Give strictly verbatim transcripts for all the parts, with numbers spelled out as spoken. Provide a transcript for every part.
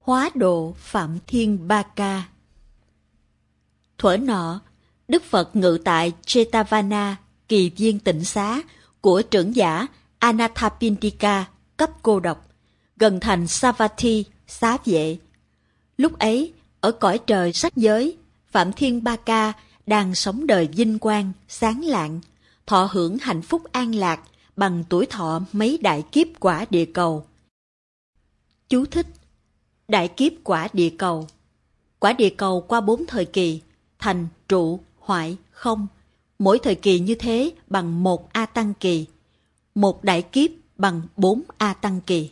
Hóa độ Phạm Thiên Ba Ca. Thuở nọ, Đức Phật ngự tại Jetavana, kỳ viên tịnh xá của trưởng giả Anathapindika cấp cô độc, gần thành Savatthi, xá vệ. Lúc ấy, ở cõi trời sắc giới, Phạm Thiên Ba Ca đang sống đời vinh quang, sáng lạng, thọ hưởng hạnh phúc an lạc bằng tuổi thọ mấy đại kiếp quả địa cầu. Chú thích: Đại kiếp quả địa cầu. Quả địa cầu qua bốn thời kỳ: thành, trụ, hoại, không. Mỗi thời kỳ như thế bằng một A Tăng kỳ. Một đại kiếp bằng bốn A Tăng kỳ.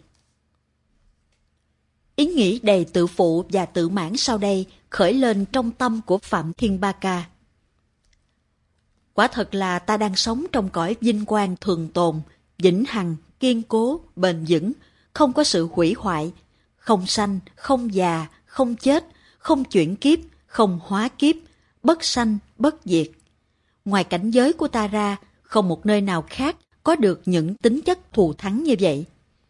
Ý nghĩ đầy tự phụ và tự mãn sau đây khởi lên trong tâm của Phạm Thiên Ba Ca. Quả thật là ta đang sống trong cõi vinh quang thường tồn, vĩnh hằng, kiên cố, bền vững, không có sự hủy hoại, không sanh, không già, không chết, không chuyển kiếp, không hóa kiếp, bất sanh, bất diệt. Ngoài cảnh giới của ta ra, không một nơi nào khác có được những tính chất thù thắng như vậy.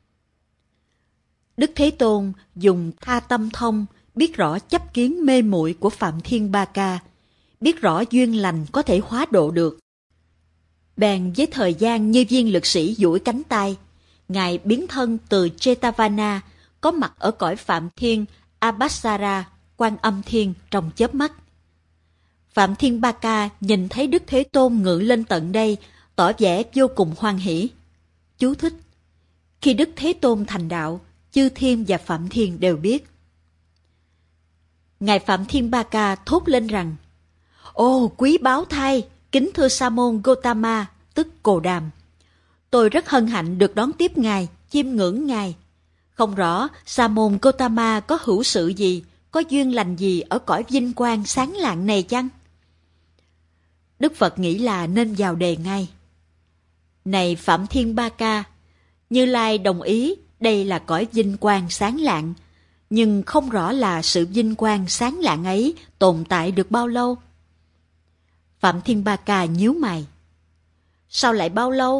Đức Thế Tôn dùng tha tâm thông, biết rõ chấp kiến mê muội của Phạm Thiên Ba Ca, biết rõ duyên lành có thể hóa độ được. Bèn với thời gian như viên lực sĩ duỗi cánh tay, Ngài biến thân từ Jetavana, có mặt ở cõi Phạm Thiên Abhassara, Quan Âm Thiên trong chớp mắt. Phạm Thiên Ba Ca nhìn thấy Đức Thế Tôn ngự lên tận đây, tỏ vẻ vô cùng hoan hỷ. Chú thích: Khi Đức Thế Tôn thành đạo, chư thiên và Phạm Thiên đều biết. Ngài Phạm Thiên Ba Ca thốt lên rằng: Ô quý báu thay, kính thưa Sa môn Gotama, tức Cồ Đàm. Tôi rất hân hạnh được đón tiếp Ngài, chiêm ngưỡng Ngài. Không rõ Sa môn Gotama có hữu sự gì, có duyên lành gì ở cõi vinh quang sáng lạng này chăng? Đức Phật nghĩ là nên vào đề ngay. Này Phạm Thiên Ba Ca, Như Lai đồng ý đây là cõi vinh quang sáng lạng, nhưng không rõ là sự vinh quang sáng lạng ấy tồn tại được bao lâu. Phạm Thiên Ba Ca nhíu mày. Sao lại bao lâu?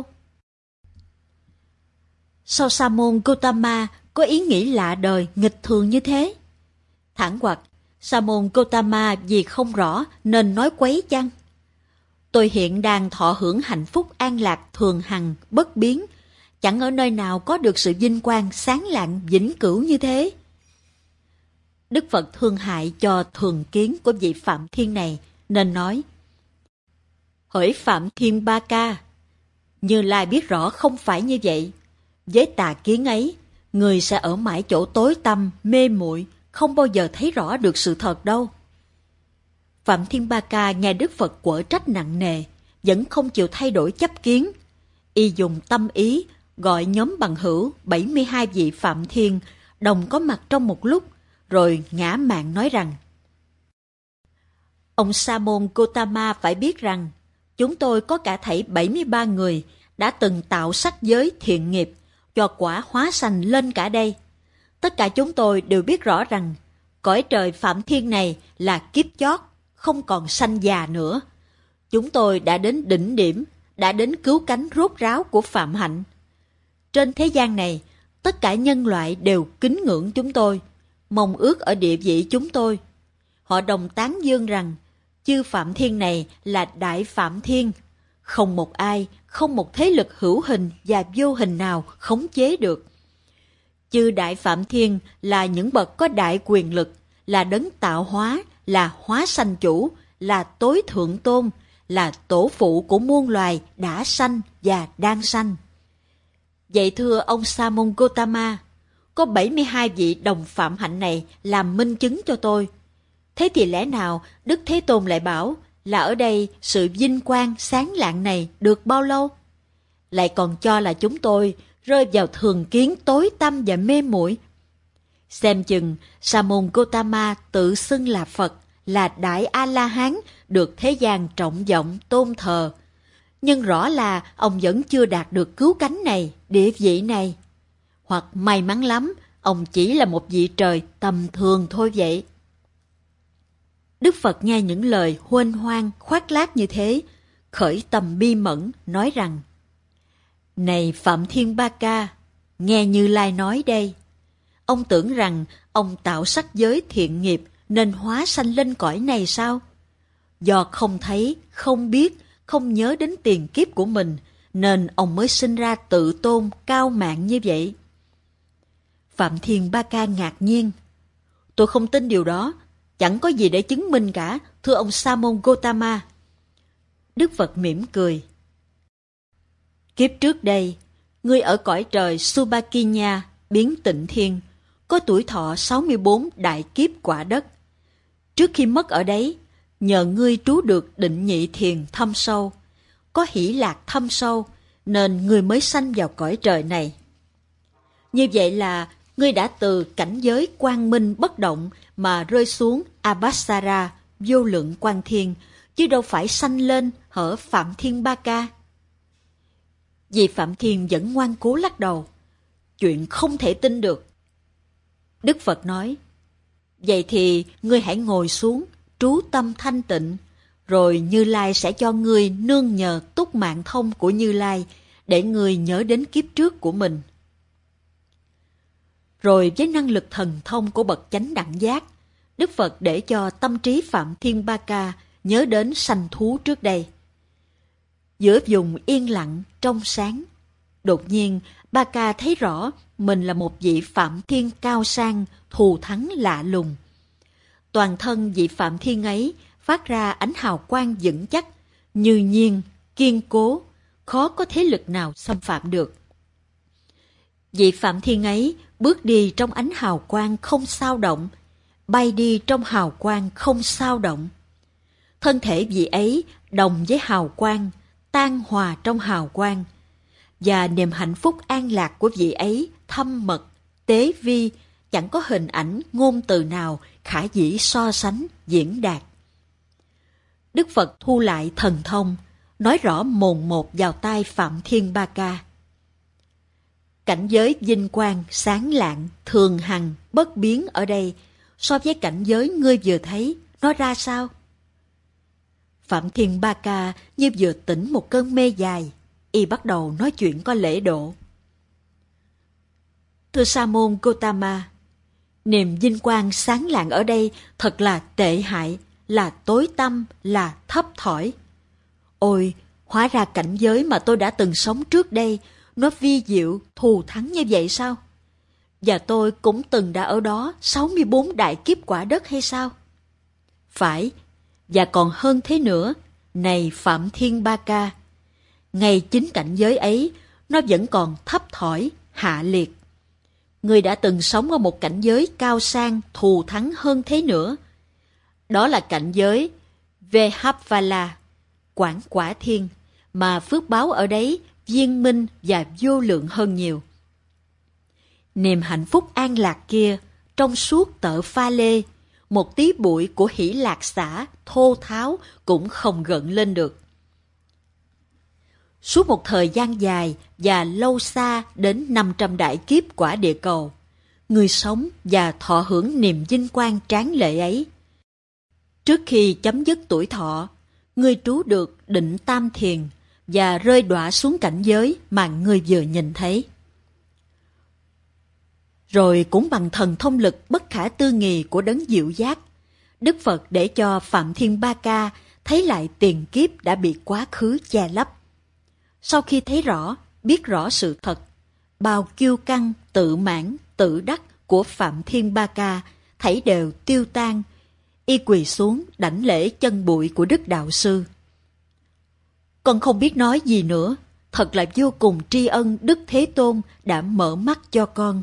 Sao Sa môn Gotama có ý nghĩ lạ đời, nghịch thường như thế? Thẳng hoặc Sa môn Gotama vì không rõ nên nói quấy chăng? Tôi hiện đang thọ hưởng hạnh phúc an lạc thường hằng, bất biến, chẳng ở nơi nào có được sự vinh quang sáng lạng vĩnh cửu như thế. Đức Phật thương hại cho thường kiến của vị Phạm Thiên này, nên nói: Hỡi Phạm Thiên Ba Ca, Như Lai biết rõ không phải như vậy. Với tà kiến ấy, người sẽ ở mãi chỗ tối tăm, mê muội, không bao giờ thấy rõ được sự thật đâu. Phạm Thiên Ba Ca nghe Đức Phật quở trách nặng nề, vẫn không chịu thay đổi chấp kiến. Y dùng tâm ý gọi nhóm bằng hữu bảy mươi hai vị Phạm Thiên đồng có mặt trong một lúc, rồi ngã mạn nói rằng: Ông Sa môn Gotama phải biết rằng, chúng tôi có cả thảy bảy mươi ba người đã từng tạo sắc giới thiện nghiệp, cho quả hóa sanh lên cả đây. Tất cả chúng tôi đều biết rõ rằng, cõi trời Phạm Thiên này là kiếp chót, không còn sanh già nữa. Chúng tôi đã đến đỉnh điểm, đã đến cứu cánh rốt ráo của Phạm Hạnh. Trên thế gian này, tất cả nhân loại đều kính ngưỡng chúng tôi, mong ước ở địa vị chúng tôi. Họ đồng tán dương rằng, chư Phạm Thiên này là Đại Phạm Thiên, không một ai, không một thế lực hữu hình và vô hình nào khống chế được. Chư Đại Phạm Thiên là những bậc có đại quyền lực, là đấng tạo hóa, là hóa sanh chủ, là tối thượng tôn, là tổ phụ của muôn loài đã sanh và đang sanh. Vậy thưa ông Sa môn Gotama, có bảy mươi hai vị đồng Phạm Hạnh này làm minh chứng cho tôi. Thế thì lẽ nào Đức Thế Tôn lại bảo là ở đây sự vinh quang sáng lạng này được bao lâu? Lại còn cho là chúng tôi rơi vào thường kiến tối tăm và mê muội. Xem chừng Sa môn Gotama tự xưng là Phật, là Đại A-la-hán, được thế gian trọng vọng tôn thờ. Nhưng rõ là ông vẫn chưa đạt được cứu cánh này, địa vị này. Hoặc may mắn lắm, ông chỉ là một vị trời tầm thường thôi vậy. Đức Phật nghe những lời huênh hoang, khoác lác như thế, khởi tâm bi mẫn, nói rằng: Này Phạm Thiên Ba Ca, nghe Như Lai nói đây. Ông tưởng rằng ông tạo sắc giới thiện nghiệp nên hóa sanh lên cõi này sao? Do không thấy, không biết, không nhớ đến tiền kiếp của mình, nên ông mới sinh ra tự tôn, cao mạn như vậy. Phạm Thiên Ba Ca ngạc nhiên. Tôi không tin điều đó, chẳng có gì để chứng minh cả, thưa ông Sa môn Gotama. Đức Phật mỉm cười. Kiếp trước đây, ngươi ở cõi trời Subhakinya, biến tịnh thiên, có tuổi thọ sáu mươi bốn đại kiếp quả đất. Trước khi mất ở đấy, nhờ ngươi trú được định nhị thiền thâm sâu, có hỷ lạc thâm sâu, nên ngươi mới sanh vào cõi trời này. Như vậy là ngươi đã từ cảnh giới quang minh bất động mà rơi xuống Abhassara, vô lượng quang thiên, chứ đâu phải sanh lên ở Phạm Thiên Ba Ca. Vì Phạm Thiên vẫn ngoan cố lắc đầu. Chuyện không thể tin được. Đức Phật nói, vậy thì ngươi hãy ngồi xuống, trú tâm thanh tịnh, rồi Như Lai sẽ cho ngươi nương nhờ túc mạng thông của Như Lai để ngươi nhớ đến kiếp trước của mình. Rồi với năng lực thần thông của bậc chánh đẳng giác, Đức Phật để cho tâm trí Phạm Thiên Ba Ca nhớ đến sanh thú trước đây. Giữa vùng yên lặng, trong sáng, đột nhiên Ba Ca thấy rõ mình là một vị Phạm Thiên cao sang, thù thắng lạ lùng. Toàn thân vị Phạm Thiên ấy phát ra ánh hào quang vững chắc, như nhiên, kiên cố, khó có thế lực nào xâm phạm được. Vị Phạm Thiên ấy bước đi trong ánh hào quang không xao động, bay đi trong hào quang không xao động. Thân thể vị ấy đồng với hào quang, tan hòa trong hào quang, và niềm hạnh phúc an lạc của vị ấy thâm mật, tế vi, chẳng có hình ảnh ngôn từ nào khả dĩ so sánh, diễn đạt. Đức Phật thu lại thần thông, nói rõ mồn một vào tai Phạm Thiên Ba Ca. Cảnh giới vinh quang, sáng lạng, thường hằng, bất biến ở đây, so với cảnh giới ngươi vừa thấy, nó ra sao? Phạm Thiên Ba Ca như vừa tỉnh một cơn mê dài, y bắt đầu nói chuyện có lễ độ. Thưa Sa môn Gotama, niềm vinh quang sáng lạng ở đây thật là tệ hại, là tối tăm, là thấp thỏi. Ôi, hóa ra cảnh giới mà tôi đã từng sống trước đây, nó vi diệu, thù thắng như vậy sao? Và tôi cũng từng đã ở đó sáu mươi bốn đại kiếp quả đất hay sao? Phải, và còn hơn thế nữa, này Phạm Thiên Ba Ca, ngay chính cảnh giới ấy, nó vẫn còn thấp thỏi, hạ liệt. Người đã từng sống ở một cảnh giới cao sang, thù thắng hơn thế nữa. Đó là cảnh giới Vehavala, Quảng Quả Thiên, mà phước báo ở đấy viên minh và vô lượng hơn nhiều. Niềm hạnh phúc an lạc kia, trong suốt tợ pha lê, một tí bụi của hỷ lạc xả thô tháo cũng không gợn lên được. Suốt một thời gian dài và lâu xa đến năm trăm đại kiếp quả địa cầu, người sống và thọ hưởng niềm vinh quang tráng lệ ấy. Trước khi chấm dứt tuổi thọ, người trú được định tam thiền và rơi đọa xuống cảnh giới mà người vừa nhìn thấy. Rồi cũng bằng thần thông lực bất khả tư nghì của đấng diệu giác, Đức Phật để cho Phạm Thiên Ba Ca thấy lại tiền kiếp đã bị quá khứ che lấp. Sau khi thấy rõ, biết rõ sự thật, bao kiêu căng, tự mãn, tự đắc của Phạm Thiên Ba Ca thảy đều tiêu tan, y quỳ xuống đảnh lễ chân bụi của Đức Đạo Sư. Con không biết nói gì nữa, thật là vô cùng tri ân Đức Thế Tôn đã mở mắt cho con.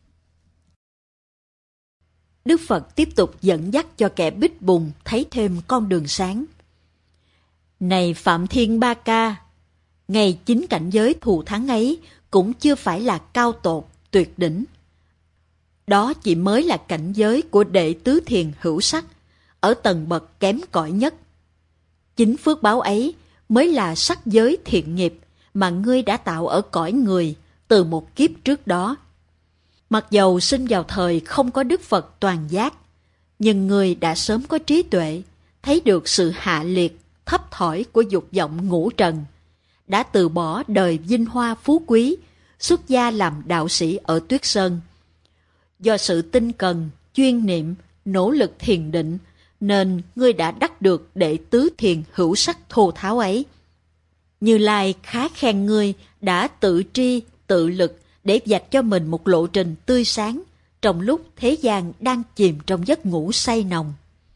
Đức Phật tiếp tục dẫn dắt cho kẻ bích bùng thấy thêm con đường sáng. Này Phạm Thiên Ba Ca, ngay chính cảnh giới thù thắng ấy cũng chưa phải là cao tột, tuyệt đỉnh. Đó chỉ mới là cảnh giới của đệ tứ thiền hữu sắc, ở tầng bậc kém cỏi nhất. Chính phước báo ấy mới là sắc giới thiện nghiệp mà ngươi đã tạo ở cõi người từ một kiếp trước đó. Mặc dầu sinh vào thời không có Đức Phật toàn giác, nhưng ngươi đã sớm có trí tuệ, thấy được sự hạ liệt, thấp thỏi của dục vọng ngũ trần, đã từ bỏ đời vinh hoa phú quý, xuất gia làm đạo sĩ ở Tuyết Sơn. Do sự tinh cần, chuyên niệm, nỗ lực thiền định, nên ngươi đã đắc được đệ tứ thiền hữu sắc thô tháo ấy. Như Lai khá khen ngươi đã tự tri, tự lực để vạch cho mình một lộ trình tươi sáng trong lúc thế gian đang chìm trong giấc ngủ say nồng.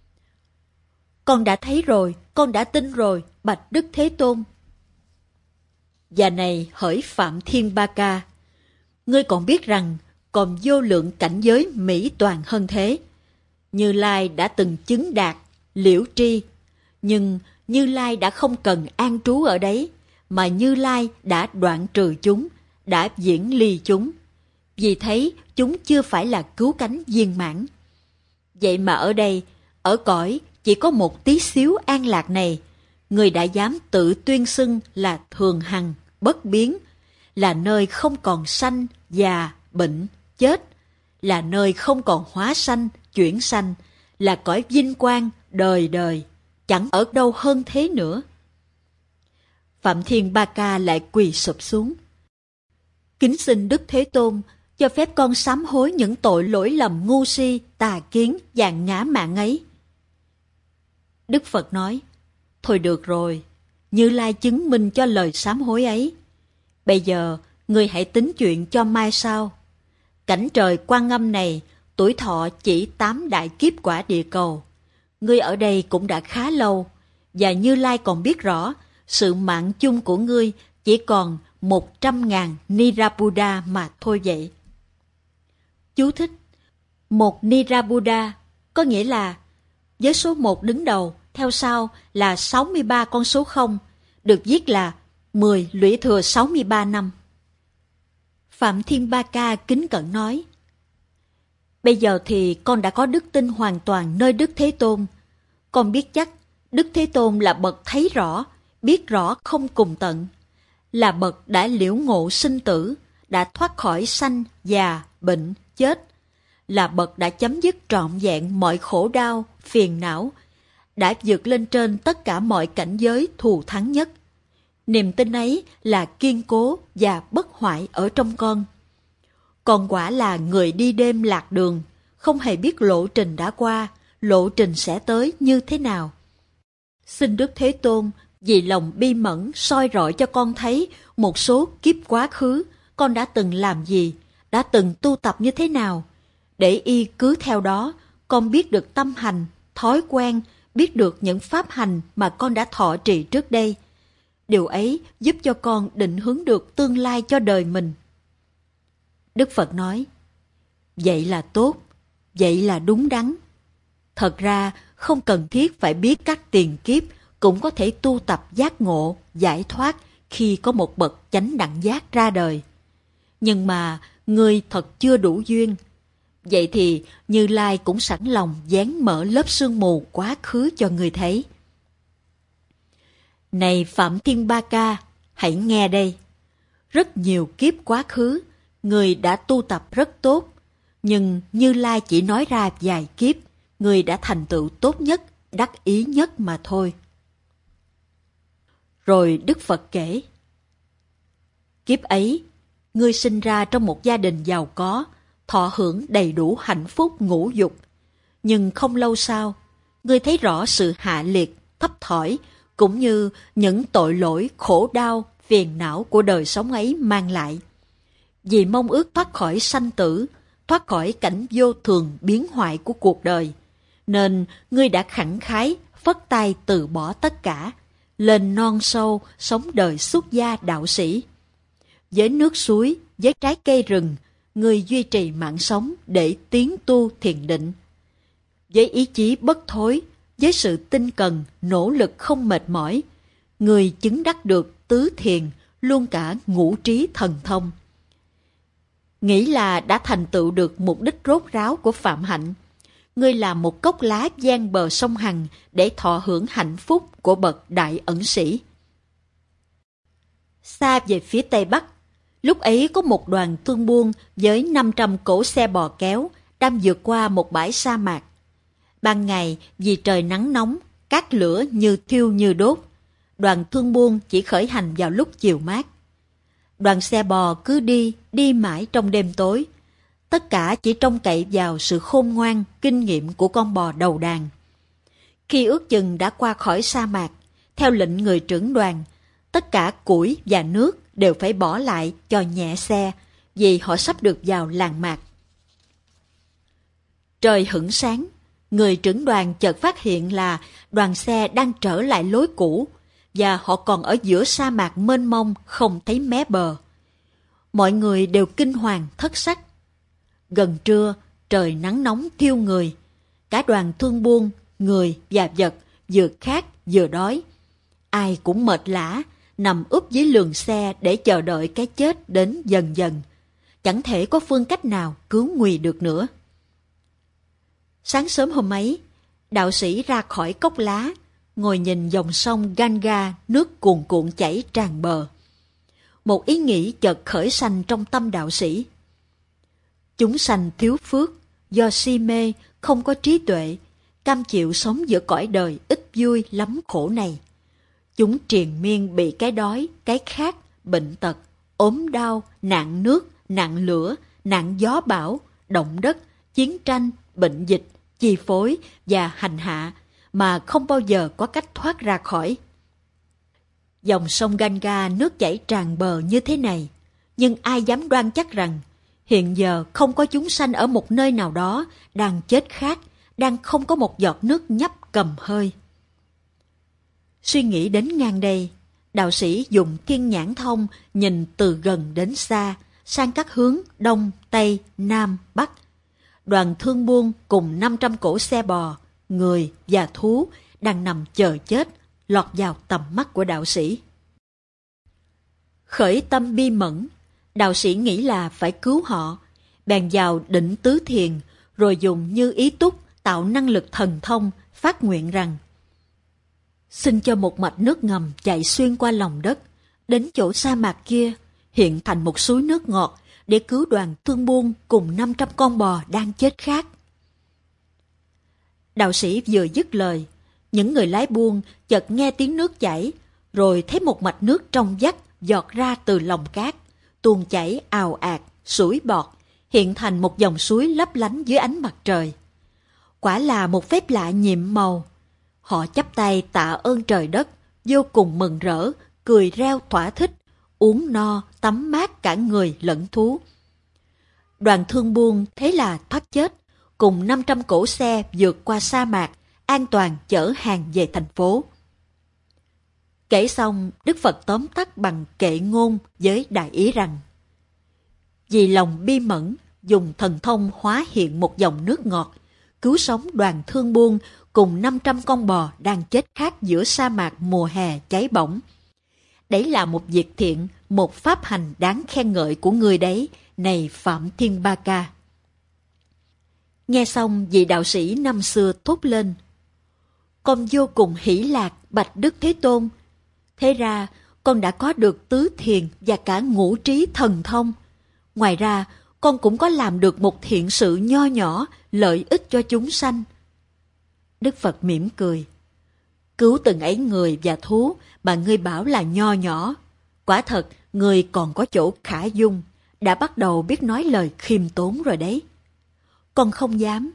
Con đã thấy rồi, con đã tin rồi, bạch Đức Thế Tôn. Và này hỡi Phạm Thiên Ba Ca, ngươi còn biết rằng còn vô lượng cảnh giới mỹ toàn hơn thế. Như Lai đã từng chứng đạt, liễu tri, nhưng Như Lai đã không cần an trú ở đấy, mà Như Lai đã đoạn trừ chúng, đã diễn ly chúng. Vì thế chúng chưa phải là cứu cánh viên mãn. Vậy mà ở đây, ở cõi chỉ có một tí xíu an lạc này, người đã dám tự tuyên xưng là thường hằng, bất biến, là nơi không còn sanh, già, bệnh, chết, là nơi không còn hóa sanh, chuyển sanh, là cõi vinh quang đời đời, chẳng ở đâu hơn thế nữa. Phạm Thiên Ba Ca lại quỳ sụp xuống. Kính xin Đức Thế Tôn cho phép con sám hối những tội lỗi lầm ngu si, tà kiến và ngã mạn ấy. Đức Phật nói, thôi được rồi, Như Lai chứng minh cho lời sám hối ấy. Bây giờ, ngươi hãy tính chuyện cho mai sau. Cảnh trời Quan Âm này, tuổi thọ chỉ tám đại kiếp quả địa cầu. Ngươi ở đây cũng đã khá lâu, và Như Lai còn biết rõ, sự mạng chung của ngươi chỉ còn một trăm ngàn Nirabuddha mà thôi vậy. Chú thích: một Nirabuddha có nghĩa là với số một đứng đầu, theo sau là sáu mươi ba con số không, được viết là mười lũy thừa sáu mươi ba năm. Phạm Thiên Ba Ca kính cẩn nói, bây giờ thì con đã có đức tin hoàn toàn nơi Đức Thế Tôn. Con biết chắc Đức Thế Tôn là bậc thấy rõ, biết rõ không cùng tận, là bậc đã liễu ngộ sinh tử, đã thoát khỏi sanh, già, bệnh, chết, là bậc đã chấm dứt trọn vẹn mọi khổ đau, phiền não, đã vượt lên trên tất cả mọi cảnh giới thù thắng nhất. Niềm tin ấy là kiên cố và bất hoại ở trong con. Con quả là người đi đêm lạc đường, không hề biết lộ trình đã qua, lộ trình sẽ tới như thế nào. Xin Đức Thế Tôn vì lòng bi mẫn soi rọi cho con thấy một số kiếp quá khứ con đã từng làm gì, đã từng tu tập như thế nào, để y cứ theo đó con biết được tâm hành, thói quen, biết được những pháp hành mà con đã thọ trì trước đây. Điều ấy giúp cho con định hướng được tương lai cho đời mình. Đức Phật nói, vậy là tốt, vậy là đúng đắn. Thật ra không cần thiết phải biết các tiền kiếp cũng có thể tu tập giác ngộ, giải thoát khi có một bậc chánh đẳng giác ra đời. Nhưng mà người thật chưa đủ duyên. Vậy thì Như Lai cũng sẵn lòng dán mở lớp sương mù quá khứ cho người thấy. Này Phạm Thiên Ba Ca, hãy nghe đây. Rất nhiều kiếp quá khứ, người đã tu tập rất tốt, nhưng Như Lai chỉ nói ra vài kiếp, người đã thành tựu tốt nhất, đắc ý nhất mà thôi. Rồi Đức Phật kể, kiếp ấy, ngươi sinh ra trong một gia đình giàu có, thọ hưởng đầy đủ hạnh phúc ngũ dục. Nhưng không lâu sau, ngươi thấy rõ sự hạ liệt, thấp thỏi, cũng như những tội lỗi, khổ đau, phiền não của đời sống ấy mang lại. Vì mong ước thoát khỏi sanh tử, thoát khỏi cảnh vô thường biến hoại của cuộc đời, nên ngươi đã khẳng khái, phất tay từ bỏ tất cả, lên non sâu, sống đời xuất gia đạo sĩ. Với nước suối, với trái cây rừng, ngươi duy trì mạng sống để tiến tu thiền định. Với ý chí bất thối, với sự tinh cần, nỗ lực không mệt mỏi, người chứng đắc được tứ thiền, luôn cả ngũ trí thần thông. Nghĩ là đã thành tựu được mục đích rốt ráo của phạm hạnh. Ngươi làm một cốc lá gian bờ sông Hằng để thọ hưởng hạnh phúc của bậc đại ẩn sĩ. Xa về phía tây bắc, lúc ấy có một đoàn thương buôn với năm trăm cỗ xe bò kéo đang vượt qua một bãi sa mạc. Ban ngày vì trời nắng nóng, cát lửa như thiêu như đốt, đoàn thương buôn chỉ khởi hành vào lúc chiều mát. Đoàn xe bò cứ đi, đi mãi trong đêm tối. Tất cả chỉ trông cậy vào sự khôn ngoan, kinh nghiệm của con bò đầu đàn. Khi ước chừng đã qua khỏi sa mạc, theo lệnh người trưởng đoàn, tất cả củi và nước đều phải bỏ lại cho nhẹ xe, vì họ sắp được vào làng mạc. Trời hửng sáng, người trưởng đoàn chợt phát hiện là đoàn xe đang trở lại lối cũ, và họ còn ở giữa sa mạc mênh mông không thấy mé bờ. Mọi người đều kinh hoàng thất sắc. Gần trưa, trời nắng nóng thiêu người. Cả đoàn thương buôn, người và vật vừa khát vừa đói. Ai cũng mệt lả, nằm úp dưới lường xe để chờ đợi cái chết đến dần dần. Chẳng thể có phương cách nào cứu nguy được nữa. Sáng sớm hôm ấy, đạo sĩ ra khỏi cốc lá, ngồi nhìn dòng sông Ganga nước cuồn cuộn chảy tràn bờ. Một ý nghĩ chợt khởi sanh trong tâm đạo sĩ. Chúng sanh thiếu phước, do si mê, không có trí tuệ, cam chịu sống giữa cõi đời ít vui lắm khổ này. Chúng triền miên bị cái đói, cái khát, bệnh tật, ốm đau, nạn nước, nạn lửa, nạn gió bão, động đất, chiến tranh, bệnh dịch, chi phối và hành hạ, mà không bao giờ có cách thoát ra khỏi. Dòng sông Ganga nước chảy tràn bờ như thế này, nhưng ai dám đoan chắc rằng hiện giờ không có chúng sanh ở một nơi nào đó đang chết khát, đang không có một giọt nước nhấp cầm hơi. Suy nghĩ đến ngang đây, đạo sĩ dùng thiên nhãn thông nhìn từ gần đến xa, sang các hướng đông, tây, nam, bắc. Đoàn thương buôn cùng năm trăm cỗ xe bò, người và thú đang nằm chờ chết, lọt vào tầm mắt của đạo sĩ. Khởi tâm bi mẫn, đạo sĩ nghĩ là phải cứu họ, bèn vào định tứ thiền, rồi dùng như ý túc tạo năng lực thần thông, phát nguyện rằng: xin cho một mạch nước ngầm chạy xuyên qua lòng đất, đến chỗ sa mạc kia, hiện thành một suối nước ngọt để cứu đoàn thương buôn cùng năm trăm con bò đang chết khát. Đạo sĩ vừa dứt lời, những người lái buôn chợt nghe tiếng nước chảy, rồi thấy một mạch nước trong vắt giọt ra từ lòng cát, tuôn chảy ào ạt, sủi bọt, hiện thành một dòng suối lấp lánh dưới ánh mặt trời. Quả là một phép lạ nhiệm màu. Họ chắp tay tạ ơn trời đất, vô cùng mừng rỡ, cười reo thỏa thích, uống no, tắm mát cả người lẫn thú. Đoàn thương buôn thế là thoát chết, cùng năm trăm cỗ xe vượt qua sa mạc, an toàn chở hàng về thành phố. Kể xong, Đức Phật tóm tắt bằng kệ ngôn với đại ý rằng: vì lòng bi mẫn, dùng thần thông hóa hiện một dòng nước ngọt, cứu sống đoàn thương buôn cùng năm trăm con bò đang chết khát giữa sa mạc mùa hè cháy bỏng. Đấy là một việc thiện, một pháp hành đáng khen ngợi của người đấy, này Phạm Thiên Ba Ca. Nghe xong, vị đạo sĩ năm xưa thốt lên: con vô cùng hỷ lạc, bạch Đức Thế Tôn. Thế ra, con đã có được tứ thiền và cả ngũ trí thần thông. Ngoài ra, con cũng có làm được một thiện sự nho nhỏ, lợi ích cho chúng sanh. Đức Phật mỉm cười: cứu từng ấy người và thú mà ngươi bảo là nho nhỏ. Quả thật, ngươi còn có chỗ khả dung, đã bắt đầu biết nói lời khiêm tốn rồi đấy. Con không dám.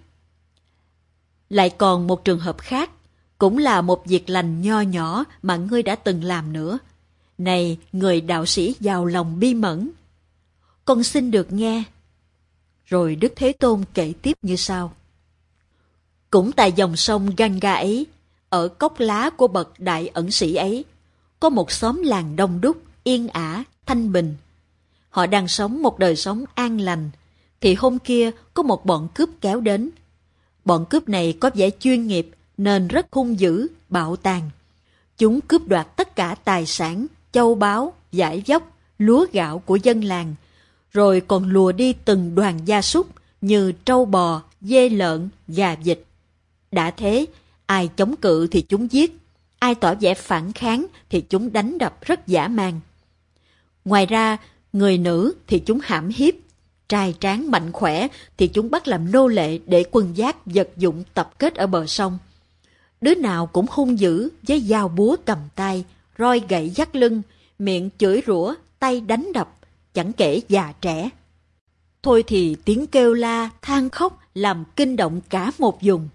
Lại còn một trường hợp khác, cũng là một việc lành nho nhỏ mà ngươi đã từng làm nữa. Này, người đạo sĩ giàu lòng bi mẫn, con xin được nghe. Rồi Đức Thế Tôn kể tiếp như sau: cũng tại dòng sông Ganga ấy, ở cốc lá của bậc đại ẩn sĩ ấy, có một xóm làng đông đúc, yên ả, thanh bình. Họ đang sống một đời sống an lành, thì hôm kia có một bọn cướp kéo đến. Bọn cướp này có vẻ chuyên nghiệp nên rất hung dữ, bạo tàn. Chúng cướp đoạt tất cả tài sản, châu báu, vải vóc, lúa gạo của dân làng, rồi còn lùa đi từng đoàn gia súc như trâu bò, dê lợn, gà vịt. Đã thế, ai chống cự thì chúng giết, ai tỏ vẻ phản kháng thì chúng đánh đập rất dã man. Ngoài ra, người nữ thì chúng hãm hiếp, trai tráng mạnh khỏe thì chúng bắt làm nô lệ để quân giác vật dụng tập kết ở bờ sông. Đứa nào cũng hung dữ với dao búa cầm tay, roi gậy dắt lưng, miệng chửi rủa, tay đánh đập, chẳng kể già trẻ. thôi thì tiếng kêu la, than khóc làm kinh động cả một vùng.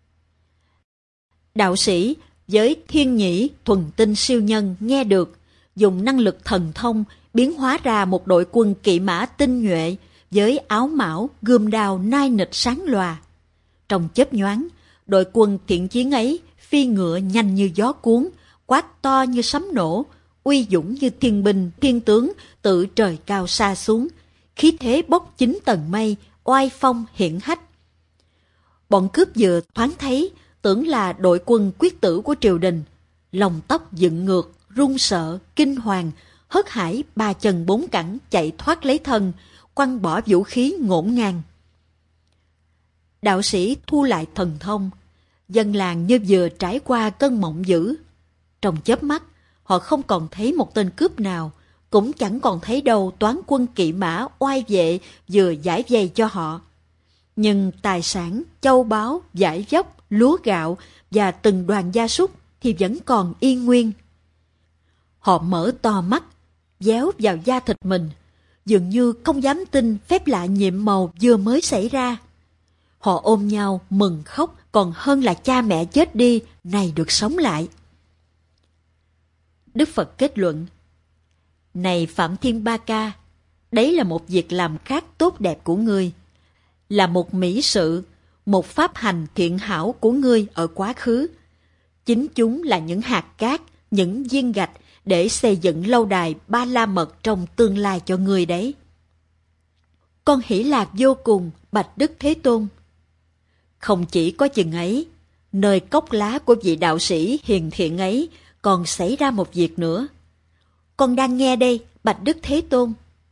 Đạo sĩ với thiên nhĩ thuần tinh siêu nhân nghe được, dùng năng lực thần thông biến hóa ra một đội quân kỵ mã tinh nhuệ với áo mão, gươm đao nai nịch sáng lòa. Trong chớp nhoáng, đội quân thiện chiến ấy phi ngựa nhanh như gió cuốn, quát to như sấm nổ, uy dũng như thiên binh, thiên tướng từ trời cao xa xuống, khí thế bốc chín tầng mây, oai phong hiển hách. Bọn cướp vừa thoáng thấy, tưởng là đội quân quyết tử của triều đình, lòng tóc dựng ngược, run sợ, kinh hoàng, hớt hải ba chân bốn cẳng chạy thoát lấy thân, quăng bỏ vũ khí ngổn ngang. Đạo sĩ thu lại thần thông, dân làng như vừa trải qua cơn mộng dữ. Trong chớp mắt, họ không còn thấy một tên cướp nào, cũng chẳng còn thấy đâu toán quân kỵ mã oai vệ vừa giải vây cho họ. Nhưng tài sản, châu báu, vải vóc, lúa gạo và từng đoàn gia súc thì vẫn còn yên nguyên. Họ mở to mắt, déo vào da thịt mình, dường như không dám tin phép lạ nhiệm màu vừa mới xảy ra. Họ ôm nhau mừng khóc còn hơn là cha mẹ chết đi, này được sống lại. Đức Phật kết luận: Này Phạm Thiên Ba Ca, đấy là một việc làm khác tốt đẹp của ngươi, là một mỹ sự, một pháp hành thiện hảo của ngươi ở quá khứ. Chính chúng là những hạt cát, những viên gạch để xây dựng lâu đài Ba La Mật trong tương lai cho ngươi đấy. Con hỷ lạc vô cùng, bạch Đức Thế Tôn. Không chỉ có chừng ấy, nơi cốc lá của vị đạo sĩ hiền thiện ấy còn xảy ra một việc nữa. Con đang nghe đây, bạch Đức Thế Tôn.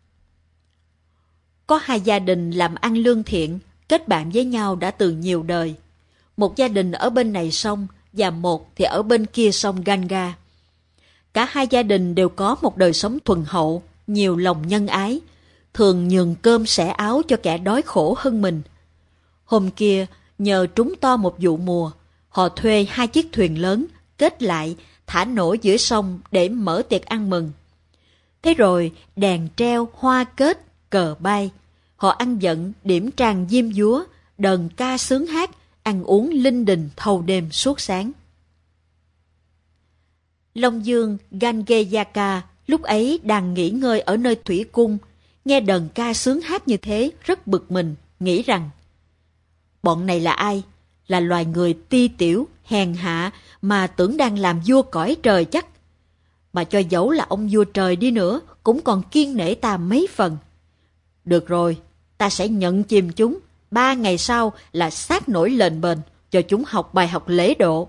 Có hai gia đình làm ăn lương thiện, kết bạn với nhau đã từ nhiều đời. Một gia đình ở bên này sông và một thì ở bên kia sông Ganga. Cả hai gia đình đều có một đời sống thuần hậu, nhiều lòng nhân ái, thường nhường cơm sẻ áo cho kẻ đói khổ hơn mình. Hôm kia, nhờ trúng to một vụ mùa, họ thuê hai chiếc thuyền lớn, kết lại, thả nổi giữa sông để mở tiệc ăn mừng. Thế rồi, đèn treo, hoa kết, cờ bay. Họ ăn giận, điểm tràng diêm dúa, đờn ca sướng hát, ăn uống linh đình thâu đêm suốt sáng. Long Dương Gangeyaka lúc ấy đang nghỉ ngơi ở nơi thủy cung, nghe đờn ca sướng hát như thế rất bực mình, nghĩ rằng: Bọn này là ai? Là loài người ti tiểu, hèn hạ mà tưởng đang làm vua cõi trời chắc. Mà cho dẫu là ông vua trời đi nữa cũng còn kiêng nể ta mấy phần. Được rồi, ta sẽ nhận chìm chúng, ba ngày sau là sát nổi lệnh bền, cho chúng học bài học lễ độ.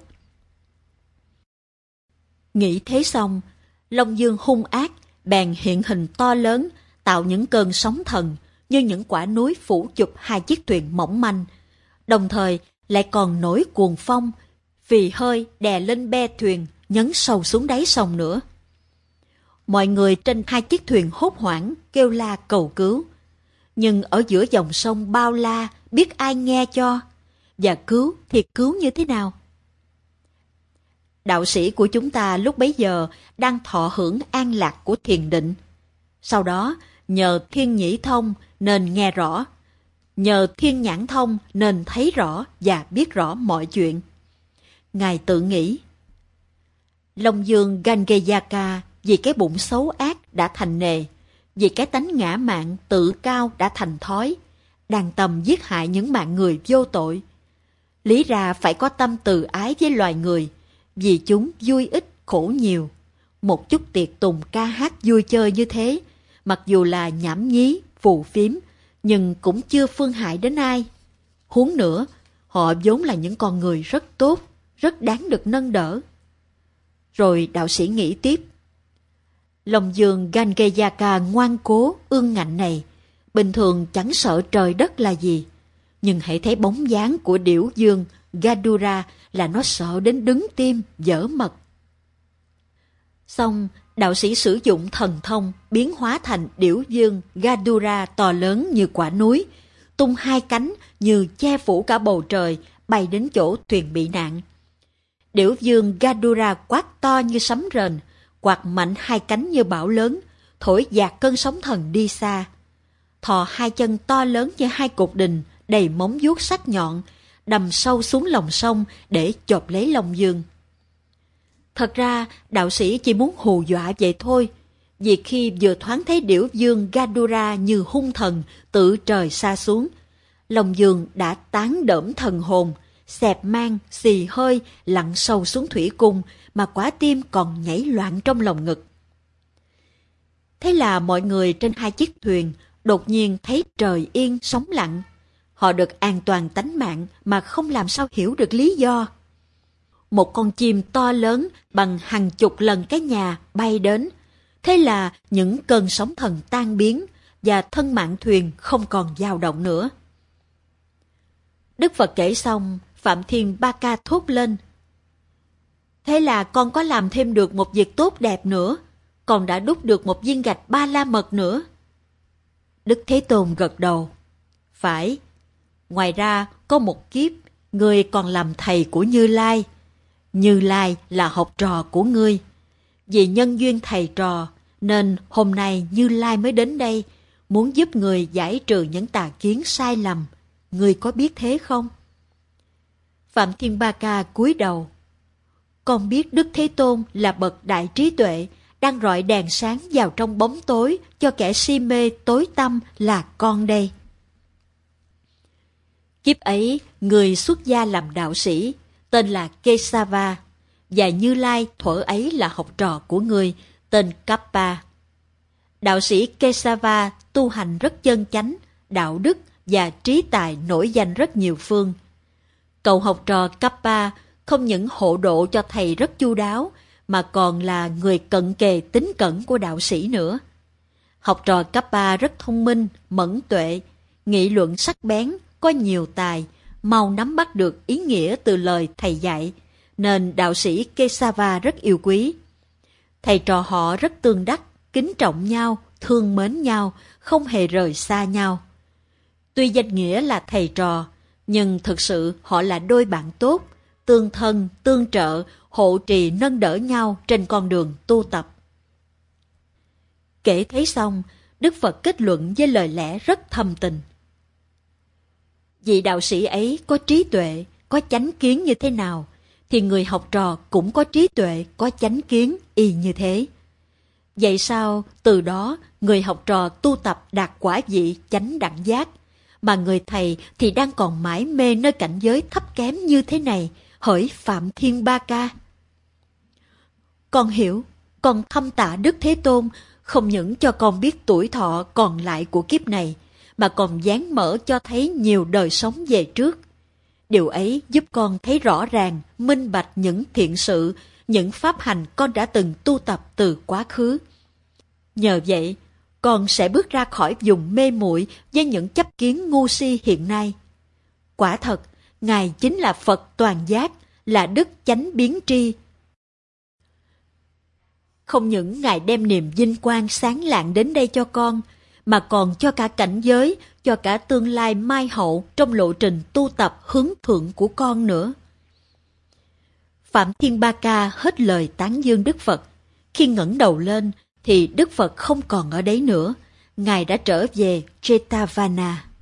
Nghĩ thế xong, Long Dương hung ác, bèn hiện hình to lớn, tạo những cơn sóng thần như những quả núi phủ chụp hai chiếc thuyền mỏng manh, đồng thời lại còn nổi cuồng phong, phì hơi đè lên be thuyền, nhấn sâu xuống đáy sông nữa. Mọi người trên hai chiếc thuyền hốt hoảng, kêu la cầu cứu. Nhưng ở giữa dòng sông bao la, biết ai nghe cho, và cứu thì cứu như thế nào? Đạo sĩ của chúng ta lúc bấy giờ đang thọ hưởng an lạc của thiền định. Sau đó, nhờ thiên nhĩ thông nên nghe rõ, nhờ thiên nhãn thông nên thấy rõ và biết rõ mọi chuyện. Ngài tự nghĩ: Long Dương Gangeyaka vì cái bụng xấu ác đã thành nề, vì cái tánh ngã mạn tự cao đã thành thói, đang tâm giết hại những mạng người vô tội. Lý ra phải có tâm từ ái với loài người, vì chúng vui ít khổ nhiều. Một chút tiệc tùng ca hát vui chơi như thế, mặc dù là nhảm nhí, phù phiếm, nhưng cũng chưa phương hại đến ai. Huống nữa, họ vốn là những con người rất tốt, rất đáng được nâng đỡ. Rồi đạo sĩ nghĩ tiếp: Long Dương Gangeyaka ngoan cố, ương ngạnh này, bình thường chẳng sợ trời đất là gì, nhưng hãy thấy bóng dáng của điểu dương Gadura là nó sợ đến đứng tim, dở mật. Xong, đạo sĩ sử dụng thần thông biến hóa thành điểu dương Gadura to lớn như quả núi, tung hai cánh như che phủ cả bầu trời, bay đến chỗ thuyền bị nạn. Điểu dương Gadura quát to như sấm rền, quạt mạnh hai cánh như bão lớn, thổi dạt cơn sóng thần đi xa. thò hai chân to lớn như hai cột đình, đầy móng vuốt sắc nhọn, đâm sâu xuống lòng sông để chộp lấy Long Dương. Thật ra, đạo sĩ chỉ muốn hù dọa vậy thôi, vì khi vừa thoáng thấy điểu dương Gadura như hung thần tự trời xa xuống, Long Dương đã tán đỡm thần hồn, xẹp mang, xì hơi, lặn sâu xuống thủy cung, mà quả tim còn nhảy loạn trong lòng ngực. Thế là mọi người trên hai chiếc thuyền đột nhiên thấy trời yên sóng lặng. Họ được an toàn tánh mạng mà không làm sao hiểu được lý do. Một con chim to lớn bằng hàng chục lần cái nhà bay đến. Thế là những cơn sóng thần tan biến và thân mạn thuyền không còn dao động nữa. Đức Phật kể xong, Phạm Thiên Ba Ca thốt lên: thế là con có làm thêm được một việc tốt đẹp nữa, còn đã đúc được một viên gạch ba la mật nữa. Đức Thế Tôn gật đầu: phải. Ngoài ra có một kiếp, ngươi còn làm thầy của Như Lai. Như Lai là học trò của ngươi. Vì nhân duyên thầy trò, nên hôm nay Như Lai mới đến đây, muốn giúp người giải trừ những tà kiến sai lầm. Ngươi có biết thế không? Phạm Thiên Ba Ca cúi đầu: con biết Đức Thế Tôn là bậc đại trí tuệ, đang rọi đèn sáng vào trong bóng tối cho kẻ si mê tối tăm là con đây. Kiếp ấy, người xuất gia làm đạo sĩ, tên là Kesava, và Như Lai thuở ấy là học trò của người, tên Kappa. Đạo sĩ Kesava tu hành rất chân chánh, đạo đức và trí tài nổi danh rất nhiều phương. Cậu học trò Kappa không những hộ độ cho thầy rất chu đáo, mà còn là người cận kề tín cẩn của đạo sĩ nữa. Học trò Kappa rất thông minh, mẫn tuệ, nghị luận sắc bén, có nhiều tài, mau nắm bắt được ý nghĩa từ lời thầy dạy, nên đạo sĩ Kesava rất yêu quý. Thầy trò họ rất tương đắc, kính trọng nhau, thương mến nhau, không hề rời xa nhau. Tuy danh nghĩa là thầy trò, nhưng thực sự họ là đôi bạn tốt, tương thân, tương trợ, hộ trì nâng đỡ nhau trên con đường tu tập. Kể thế xong, Đức Phật kết luận với lời lẽ rất thâm tình. Vị đạo sĩ ấy có trí tuệ, có chánh kiến như thế nào, thì người học trò cũng có trí tuệ, có chánh kiến y như thế. Vậy sao từ đó người học trò tu tập đạt quả vị chánh đẳng giác, mà người thầy thì đang còn mãi mê nơi cảnh giới thấp kém như thế này, hỡi Phạm Thiên Ba Ca? Con hiểu, con thâm tạ Đức Thế Tôn không những cho con biết tuổi thọ còn lại của kiếp này, mà còn dán mở cho thấy nhiều đời sống về trước. Điều ấy giúp con thấy rõ ràng, minh bạch những thiện sự, những pháp hành con đã từng tu tập từ quá khứ. Nhờ vậy, con sẽ bước ra khỏi vùng mê muội với những chấp kiến ngu si hiện nay. Quả thật, Ngài chính là Phật toàn giác, là Đức Chánh Biến Tri. Không những Ngài đem niềm vinh quang sáng lạng đến đây cho con, mà còn cho cả cảnh giới, cho cả tương lai mai hậu trong lộ trình tu tập hướng thượng của con nữa. Phạm Thiên Ba Ca hết lời tán dương Đức Phật. Khi ngẩng đầu lên, thì Đức Phật không còn ở đấy nữa. Ngài đã trở về Jetavana.